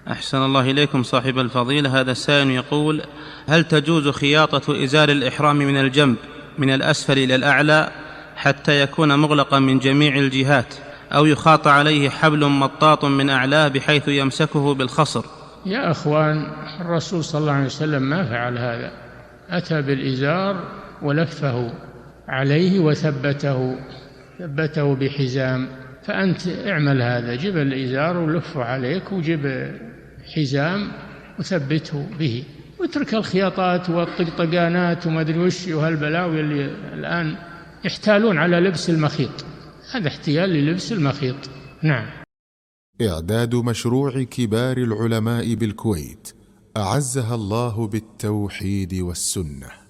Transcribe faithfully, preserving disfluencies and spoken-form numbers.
أحسن الله إليكم صاحب الفضيلة. هذا السائل يقول: هل تجوز خياطة إزار الإحرام من الجنب من الأسفل إلى الأعلى حتى يكون مغلقا من جميع الجهات، أو يخاط عليه حبل مطاط من أعلاه بحيث يمسكه بالخصر؟ يا أخوان، الرسول صلى الله عليه وسلم ما فعل هذا، أتى بالإزار ولفه عليه وثبته ثبته بحزام. فأنت اعمل هذا، جب الإزار ولفه عليك وجب حزام وثبته به، واترك الخياطات والطقطقانات وما أدري وش وهالبلاوي اللي الآن يحتالون على لبس المخيط. هذا احتيال للبس المخيط. نعم. إعداد مشروع كبار العلماء بالكويت أعزها الله بالتوحيد والسنة.